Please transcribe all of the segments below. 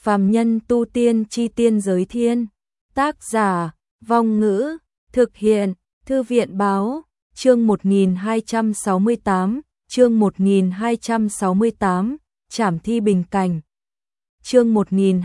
Phàm nhân tu tiên chi tiên giới thiên. Tác giả, Vong Ngữ, thực hiện, Thư viện báo, chương 1268, chương 1268, Trảm thi bình cảnh. Chương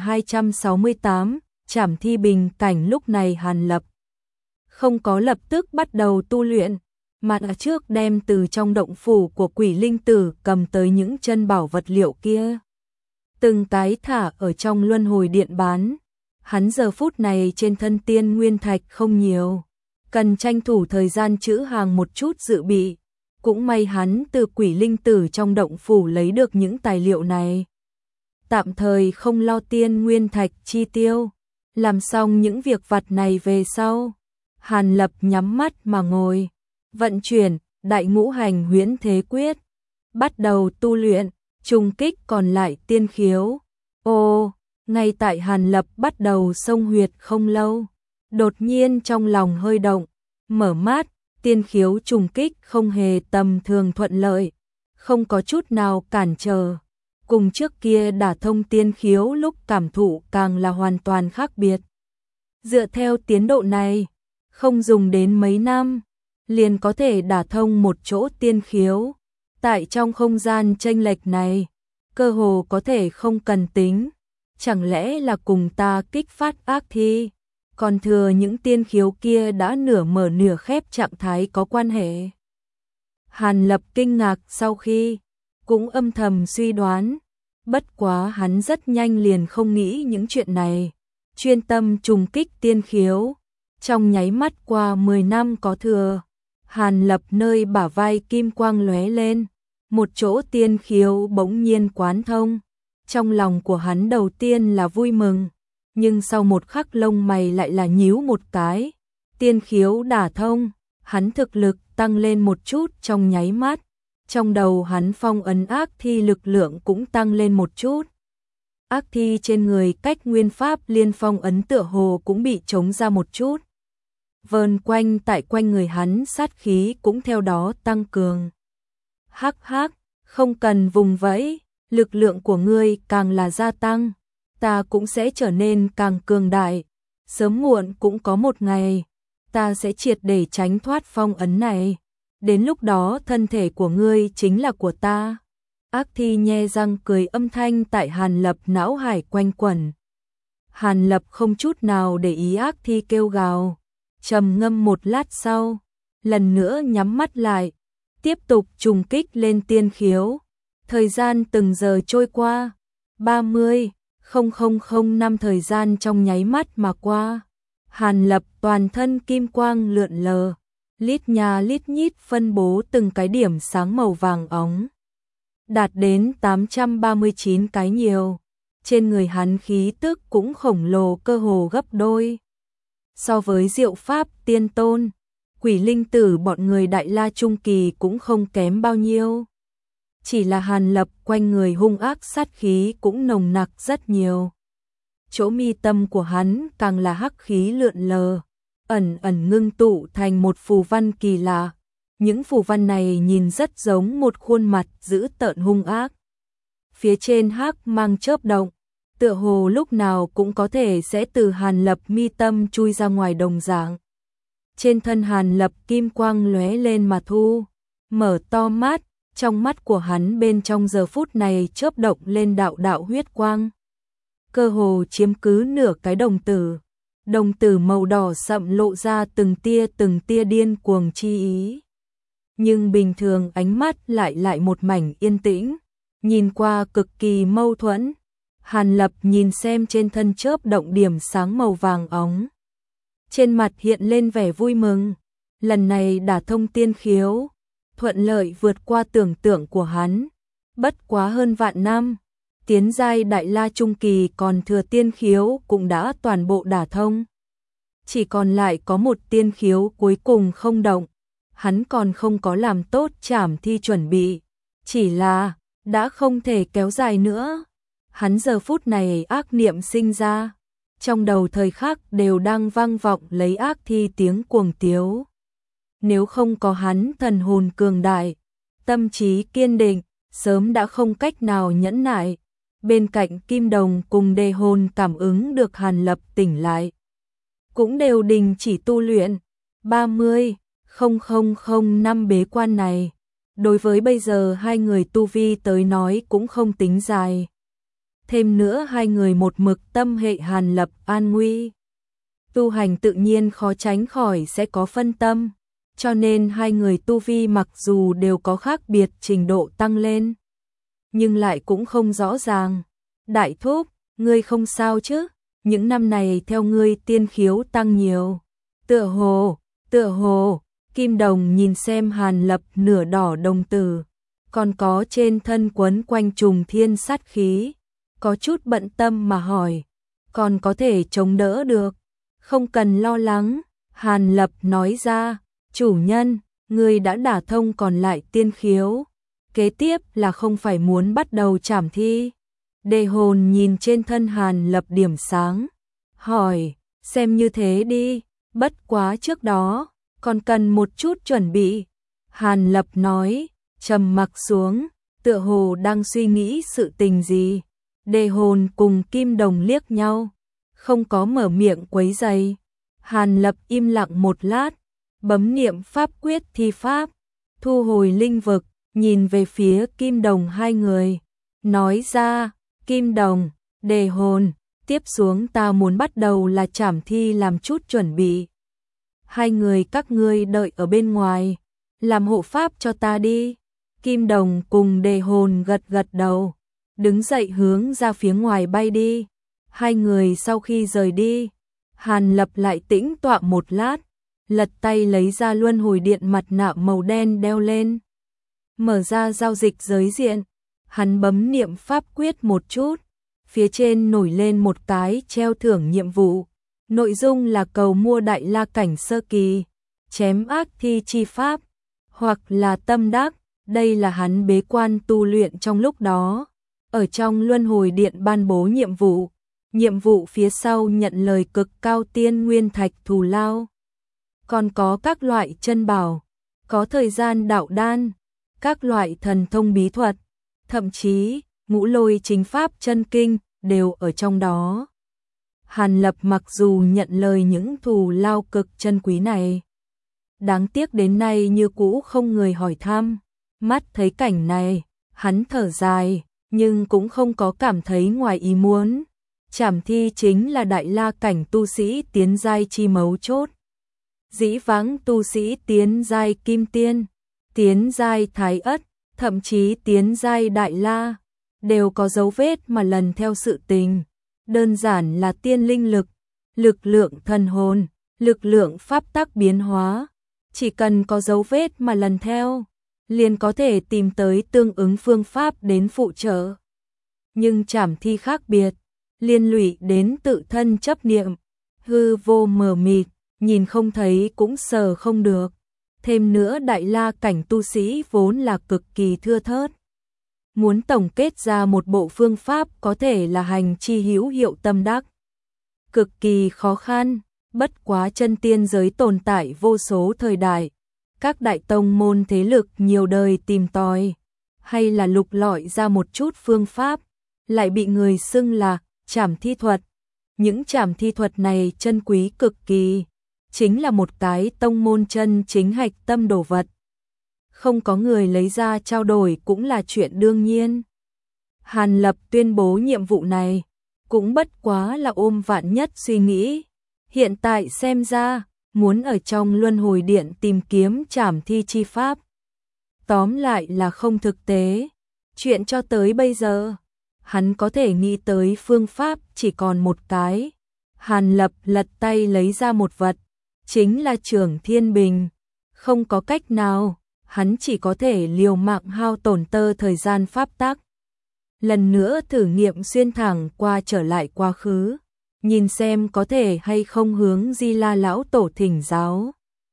1268, Trảm thi bình cảnh. Lúc này Hàn Lập không có lập tức bắt đầu tu luyện, mà đã trước đem từ trong động phủ của Quỷ Linh Tử cầm tới những chân bảo vật liệu kia. Từng cái thả ở trong luân hồi điện bán. Hắn giờ phút này trên thân tiên nguyên thạch không nhiều, cần tranh thủ thời gian trữ hàng một chút dự bị. Cũng may hắn từ Quỷ Linh Tử trong động phủ lấy được những tài liệu này. Tạm thời không lo tiên nguyên thạch chi tiêu. Làm xong những việc vặt này về sau, Hàn Lập nhắm mắt mà ngồi, vận chuyển Đại Ngũ Hành Huyễn Thế Quyết, bắt đầu tu luyện, trùng kích còn lại tiên khiếu. Ngay tại Hàn Lập bắt đầu xông huyệt không lâu, đột nhiên trong lòng hơi động, mở mắt, tiên khiếu trùng kích không hề tầm thường thuận lợi, không có chút nào cản trở. Cùng trước kia đả thông tiên khiếu lúc cảm thụ càng là hoàn toàn khác biệt. Dựa theo tiến độ này, không dùng đến mấy năm, liền có thể đả thông một chỗ tiên khiếu. Tại trong không gian chênh lệch này, cơ hồ có thể không cần tính. Chẳng lẽ là cùng ta kích phát ác thi, còn thừa những tiên khiếu kia đã nửa mở nửa khép trạng thái có quan hệ? Hàn Lập kinh ngạc sau khi, cũng âm thầm suy đoán. Bất quá hắn rất nhanh liền không nghĩ những chuyện này, chuyên tâm trùng kích tiên khiếu. Trong nháy mắt qua 10 năm có thừa, Hàn Lập nơi bả vai kim quang lóe lên, một chỗ tiên khiếu bỗng nhiên quán thông. Trong lòng của hắn đầu tiên là vui mừng, nhưng sau một khắc lông mày lại là nhíu một cái. Tiên khiếu đả thông, hắn thực lực tăng lên một chút trong nháy mắt. Trong đầu hắn phong ấn ác thi lực lượng cũng tăng lên một chút. Ác thi trên người cách nguyên pháp liên phong ấn tựa hồ cũng bị chống ra một chút. Vờn quanh tại quanh người hắn sát khí cũng theo đó tăng cường. Hắc hắc, không cần vùng vẫy, lực lượng của ngươi càng là gia tăng, ta cũng sẽ trở nên càng cường đại. Sớm muộn cũng có một ngày, ta sẽ triệt để tránh thoát phong ấn này. Đến lúc đó thân thể của ngươi chính là của ta. Ác thi nhe răng cười, âm thanh tại Hàn Lập não hải quanh quẩn. Hàn Lập không chút nào để ý ác thi kêu gào, trầm ngâm một lát sau, lần nữa nhắm mắt lại, tiếp tục trùng kích lên tiên khiếu. Thời gian từng giờ trôi qua, 30,000 năm thời gian trong nháy mắt mà qua. Hàn Lập toàn thân kim quang lượn lờ, lít nha lít nhít phân bố từng cái điểm sáng màu vàng óng, đạt đến 839 cái nhiều. Trên người hắn khí tức cũng khổng lồ, cơ hồ gấp đôi so với Diệu Pháp Tiên Tôn, Quỷ Linh Tử bọn người Đại La Trung Kỳ cũng không kém bao nhiêu. Chỉ là Hàn Lập quanh người hung ác sát khí cũng nồng nặc rất nhiều. Chỗ mi tâm của hắn càng là hắc khí lượn lờ, ẩn ẩn ngưng tụ thành một phù văn kỳ lạ. Những phù văn này nhìn rất giống một khuôn mặt dữ tợn hung ác. Phía trên hắc mang chớp động, tựa hồ lúc nào cũng có thể sẽ từ Hàn Lập mi tâm chui ra ngoài đồng dạng. Trên thân Hàn Lập kim quang lóe lên mà thu, mở to mắt, trong mắt của hắn bên trong giờ phút này chớp động lên đạo đạo huyết quang. Cơ hồ chiếm cứ nửa cái đồng tử. Đồng tử màu đỏ sậm lộ ra từng tia điên cuồng chi ý. Nhưng bình thường ánh mắt lại một mảnh yên tĩnh, nhìn qua cực kỳ mâu thuẫn. Hàn Lập nhìn xem trên thân chớp động điểm sáng màu vàng óng, trên mặt hiện lên vẻ vui mừng. Lần này đả thông tiên khiếu, thuận lợi vượt qua tưởng tượng của hắn. Bất quá hơn vạn năm, tiến giai Đại La Trung Kỳ còn thừa tiên khiếu cũng đã toàn bộ đả thông. Chỉ còn lại có một tiên khiếu cuối cùng không động. Hắn còn không có làm tốt trảm thi chuẩn bị, chỉ là đã không thể kéo dài nữa. Hắn giờ phút này ác niệm sinh ra, trong đầu thời khắc đều đang vang vọng lấy ác thi tiếng cuồng tiếu. Nếu không có hắn thần hồn cường đại, tâm trí kiên định, sớm đã không cách nào nhẫn nại. Bên cạnh Kim Đồng cùng Đề Hồn cảm ứng được Hàn Lập tỉnh lại, cũng đều đình chỉ tu luyện. 30.000 năm bế quan này, đối với bây giờ hai người tu vi tới nói cũng không tính dài. Thêm nữa hai người một mực tâm hệ Hàn Lập an nguy. Tu hành tự nhiên khó tránh khỏi sẽ có phân tâm, cho nên hai người tu vi mặc dù đều có khác biệt trình độ tăng lên, nhưng lại cũng không rõ ràng. Đại thúc, ngươi không sao chứ? Những năm này theo ngươi tiên khiếu tăng nhiều. Tựa hồ, Kim Đồng nhìn xem Hàn Lập nửa đỏ đồng tử, còn có trên thân quấn quanh trùng thiên sát khí, có chút bận tâm mà hỏi, còn có thể chống đỡ được, không cần lo lắng. Hàn Lập nói ra, chủ nhân, ngươi đã đả thông còn lại tiên khiếu, kế tiếp là không phải muốn bắt đầu trảm thi. Đề Hồn nhìn trên thân Hàn Lập điểm sáng, hỏi, xem như thế đi, bất quá trước đó, còn cần một chút chuẩn bị. Hàn Lập nói, trầm mặc xuống, tựa hồ đang suy nghĩ sự tình gì. Đề Hồn cùng Kim Đồng liếc nhau, không có mở miệng quấy rầy. Hàn Lập im lặng một lát, bấm niệm pháp quyết thi pháp, thu hồi linh vực, nhìn về phía Kim Đồng hai người, nói ra, Kim Đồng, Đề Hồn, tiếp xuống ta muốn bắt đầu là trảm thi làm chút chuẩn bị. Hai người các ngươi đợi ở bên ngoài, làm hộ pháp cho ta đi. Kim Đồng cùng Đề Hồn gật gật đầu, đứng dậy hướng ra phía ngoài bay đi. Hai người sau khi rời đi, Hàn Lập lại tĩnh tọa một lát, lật tay lấy ra luân hồi điện mặt nạ màu đen đeo lên. Mở ra giao dịch giới diện, hắn bấm niệm pháp quyết một chút, phía trên nổi lên một cái treo thưởng nhiệm vụ. Nội dung là cầu mua Đại La cảnh sơ kỳ, chém ác thi chi pháp, hoặc là tâm đắc. Đây là hắn bế quan tu luyện trong lúc đó, ở trong luân hồi điện ban bố nhiệm vụ. Nhiệm vụ phía sau nhận lời cực cao tiên nguyên thạch thù lao. Còn có các loại chân bảo, có thời gian đạo đan, các loại thần thông bí thuật, thậm chí ngũ lôi chính pháp chân kinh đều ở trong đó. Hàn Lập mặc dù nhận lời những thù lao cực chân quý này, đáng tiếc đến nay như cũ không người hỏi thăm. Mắt thấy cảnh này, hắn thở dài, nhưng cũng không có cảm thấy ngoài ý muốn. Trảm thi chính là Đại La cảnh tu sĩ tiến giai chi mấu chốt. Dĩ vãng tu sĩ tiến giai kim tiên, tiến giai thái ất, thậm chí tiến giai Đại La, đều có dấu vết mà lần theo sự tình. Đơn giản là tiên linh lực, lực lượng thần hồn, lực lượng pháp tắc biến hóa. Chỉ cần có dấu vết mà lần theo, liền có thể tìm tới tương ứng phương pháp đến phụ trợ. Nhưng trảm thi khác biệt, liên lụy đến tự thân chấp niệm, hư vô mờ mịt, nhìn không thấy cũng sờ không được. Thêm nữa Đại La cảnh tu sĩ vốn là cực kỳ thưa thớt. Muốn tổng kết ra một bộ phương pháp có thể là hành chi hữu hiệu tâm đắc, cực kỳ khó khăn. Bất quá chân tiên giới tồn tại vô số thời đại, các đại tông môn thế lực nhiều đời tìm tòi, hay là lục lọi ra một chút phương pháp, lại bị người xưng là trảm thi thuật. Những trảm thi thuật này chân quý cực kỳ, chính là một cái tông môn chân chính hạch tâm đồ vật. Không có người lấy ra trao đổi cũng là chuyện đương nhiên. Hàn Lập tuyên bố nhiệm vụ này, cũng bất quá là ôm vạn nhất suy nghĩ. Hiện tại xem ra, muốn ở trong luân hồi điện tìm kiếm trảm thi chi pháp, tóm lại là không thực tế. Chuyện cho tới bây giờ, hắn có thể nghĩ tới phương pháp chỉ còn một cái. Hàn Lập lật tay lấy ra một vật, chính là Trường Thiên Bình. Không có cách nào, hắn chỉ có thể liều mạng hao tổn thời gian pháp tắc. Lần nữa thử nghiệm xuyên thẳng qua trở lại quá khứ, nhìn xem có thể hay không hướng Di La lão tổ thỉnh giáo.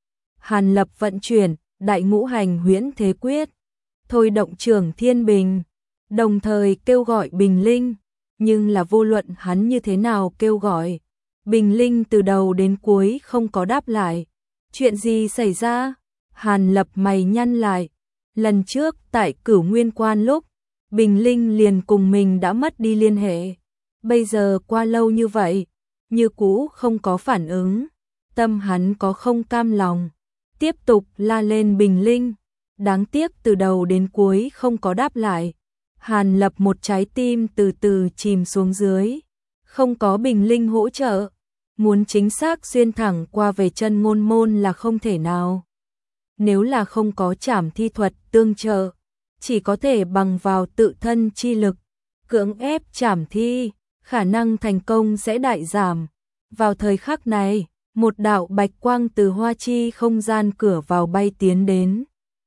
Hàn Lập vận chuyển Đại Ngũ Hành Huyễn Thế Quyết, thôi động Trường Thiên Bình, đồng thời kêu gọi Bình Linh, nhưng là vô luận hắn như thế nào kêu gọi, Bình Linh từ đầu đến cuối không có đáp lại. Chuyện gì xảy ra? Hàn Lập mày nhăn lại. Lần trước tại Cửu Nguyên Quan lúc, Bình Linh liền cùng mình đã mất đi liên hệ. Bây giờ qua lâu như vậy, như cũ không có phản ứng. Tâm hắn có không cam lòng, tiếp tục la lên Bình Linh. Đáng tiếc từ đầu đến cuối không có đáp lại. Hàn Lập một trái tim từ từ chìm xuống dưới. Không có Bình Linh hỗ trợ, muốn chính xác xuyên thẳng qua về chân Ngôn Môn là không thể nào. Nếu là không có trảm thi thuật tương trợ, chỉ có thể bằng vào tự thân chi lực, cưỡng ép trảm thi, khả năng thành công sẽ đại giảm. Vào thời khắc này, một đạo bạch quang từ hoa chi không gian cửa vào bay tiến đến.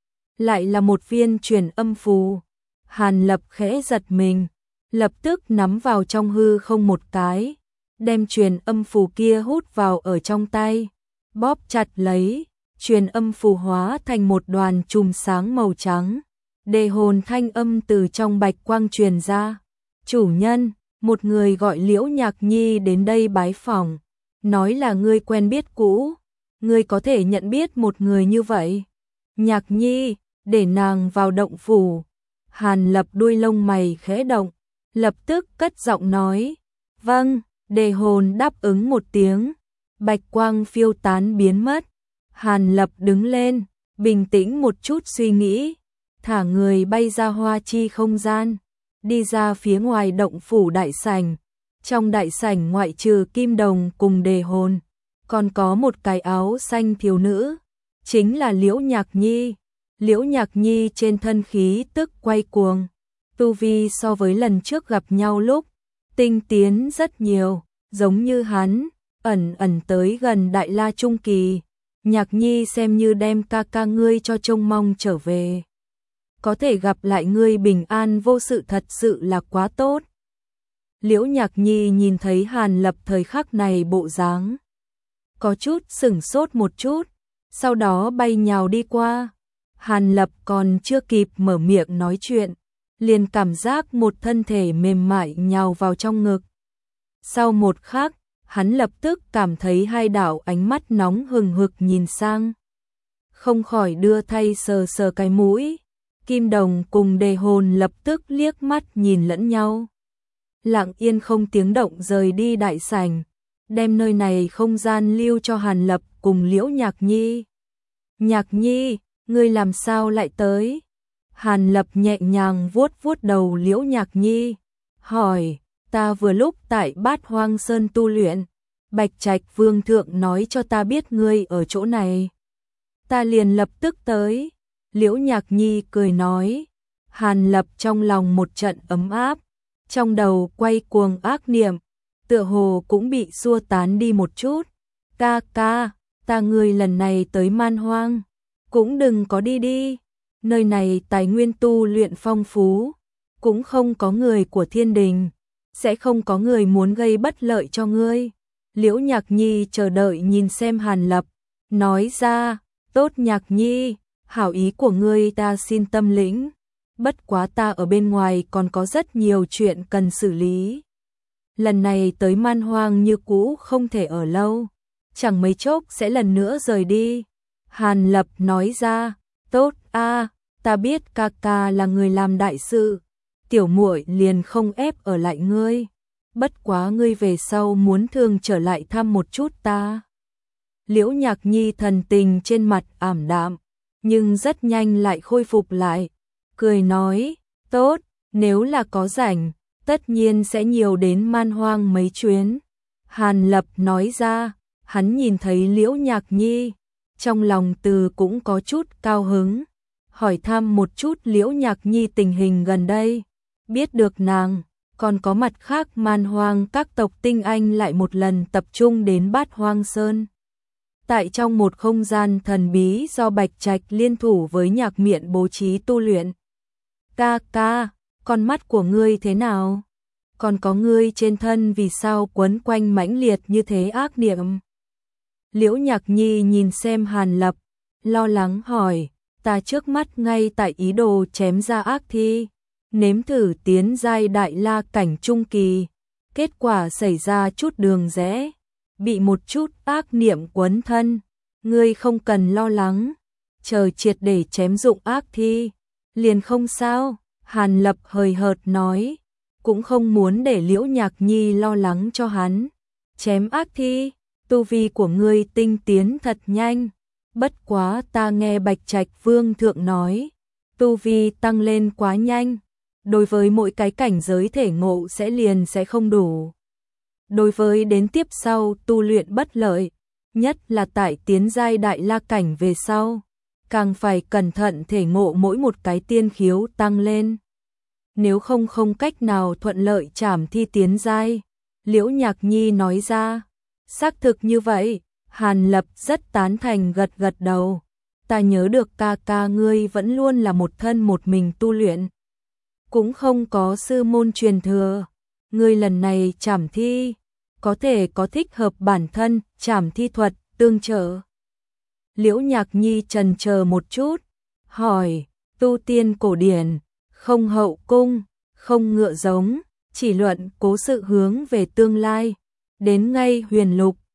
Lại là một viên truyền âm phù. Hàn Lập khẽ giật mình, lập tức nắm vào trong hư không một cái, đem truyền âm phù kia hút vào ở trong tay, bóp chặt lấy, truyền âm phù hóa thành một đoàn chùm sáng màu trắng. Đề hồn thanh âm từ trong bạch quang truyền ra. Chủ nhân, một người gọi Liễu Nhạc Nhi đến đây bái phỏng, nói là ngươi quen biết cũ, ngươi có thể nhận biết một người như vậy. Nhạc Nhi, để nàng vào động phủ. Hàn Lập đuôi lông mày khẽ động, lập tức cất giọng nói, vâng. Đề hồn đáp ứng một tiếng, bạch quang phiêu tán biến mất. Hàn Lập đứng lên, bình tĩnh một chút suy nghĩ, thả người bay ra hoa chi không gian, đi ra phía ngoài động phủ đại sảnh. Trong đại sảnh ngoại trừ Kim Đồng cùng Đề hồn, còn có một cái áo xanh thiếu nữ, chính là Liễu Nhạc Nhi. Liễu Nhạc Nhi trên thân khí tức quay cuồng, tu vi so với lần trước gặp nhau lúc tinh tiến rất nhiều, giống như hắn ẩn ẩn tới gần Đại La trung kỳ. Nhạc Nhi xem như đem ca ca ngươi cho trông mong trở về. Có thể gặp lại ngươi bình an vô sự thật sự là quá tốt. Liễu Nhạc Nhi nhìn thấy Hàn Lập thời khắc này bộ dáng, có chút sửng sốt một chút, sau đó bay nhào đi qua. Hàn Lập còn chưa kịp mở miệng nói chuyện, liền cảm giác một thân thể mềm mại nhào vào trong ngực. Sau một khắc, hắn lập tức cảm thấy hai đạo ánh mắt nóng hừng hực nhìn sang. Không khỏi đưa tay sờ sờ cái mũi. Kim Đồng cùng Đề hồn lập tức liếc mắt nhìn lẫn nhau. Lặng yên không tiếng động rời đi đại sảnh, đem nơi này không gian lưu cho Hàn Lập cùng Liễu Nhạc Nhi. Nhạc Nhi, ngươi làm sao lại tới? Hàn Lập nhẹ nhàng vuốt vuốt đầu Liễu Nhạc Nhi, hỏi, ta vừa lúc tại Bát Hoang Sơn tu luyện, Bạch Trạch Vương thượng nói cho ta biết ngươi ở chỗ này, ta liền lập tức tới. Liễu Nhạc Nhi cười nói. Hàn Lập trong lòng một trận ấm áp, trong đầu quay cuồng ác niệm, tựa hồ cũng bị xua tán đi một chút. Ca ca, ta ngươi lần này tới Man Hoang, cũng đừng có đi đi. Nơi này tài nguyên tu luyện phong phú, cũng không có người của thiên đình, sẽ không có người muốn gây bất lợi cho ngươi. Liễu Nhạc Nhi chờ đợi nhìn xem Hàn Lập, nói ra, tốt Nhạc Nhi, hảo ý của ngươi ta xin tâm lĩnh, bất quá ta ở bên ngoài còn có rất nhiều chuyện cần xử lý. Lần này tới Man Hoang như cũ không thể ở lâu, chẳng mấy chốc sẽ lần nữa rời đi. Hàn Lập nói ra, tốt a, ta biết ca ca là người làm đại sự, tiểu muội liền không ép ở lại ngươi, bất quá ngươi về sau muốn thường trở lại thăm một chút ta. Liễu Nhạc Nhi thần tình trên mặt ảm đạm, nhưng rất nhanh lại khôi phục lại, cười nói, tốt, nếu là có rảnh, tất nhiên sẽ nhiều đến Man Hoang mấy chuyến. Hàn Lập nói ra, hắn nhìn thấy Liễu Nhạc Nhi, trong lòng từ cũng có chút cao hứng, hỏi thăm một chút Liễu Nhạc Nhi tình hình gần đây, biết được nàng, còn có mặt khác Man Hoang các tộc tinh anh lại một lần tập trung đến Bát Hoang Sơn. Tại trong một không gian thần bí do Bạch Trạch liên thủ với Nhạc Miện bố trí tu luyện. Ca ca, con mắt của ngươi thế nào? Còn có ngươi trên thân vì sao quấn quanh mãnh liệt như thế ác niệm? Liễu Nhạc Nhi nhìn xem Hàn Lập, lo lắng hỏi, ta trước mắt ngay tại ý đồ chém ra ác thi, nếm thử tiến giai Đại La cảnh trung kỳ, kết quả xảy ra chút đường rẽ, bị một chút ác niệm quấn thân, ngươi không cần lo lắng, chờ triệt để chém dụng ác thi, liền không sao. Hàn Lập hời hợt nói, cũng không muốn để Liễu Nhạc Nhi lo lắng cho hắn. Chém ác thi, tu vi của ngươi tinh tiến thật nhanh. Bất quá ta nghe Bạch Trạch Vương thượng nói, tu vi tăng lên quá nhanh. Đối với mỗi cái cảnh giới thể ngộ sẽ không đủ. Đối với đến tiếp sau tu luyện bất lợi, nhất là tại tiến giai đại la cảnh về sau, càng phải cẩn thận thể ngộ mỗi một cái tiên khiếu tăng lên. Nếu không cách nào thuận lợi trảm thi tiến giai. Liễu Nhạc Nhi nói ra, xác thực như vậy. Hàn Lập rất tán thành gật gật đầu. Ta nhớ được ca ca ngươi vẫn luôn là một thân một mình tu luyện, cũng không có sư môn truyền thừa. Ngươi lần này trảm thi, có thể có thích hợp bản thân trảm thi thuật tương trợ. Liễu Nhạc Nhi chần chờ một chút, hỏi, tu tiên cổ điển, không hậu cung, không ngựa giống, chỉ luận cố sự hướng về tương lai, đến ngay huyền lục,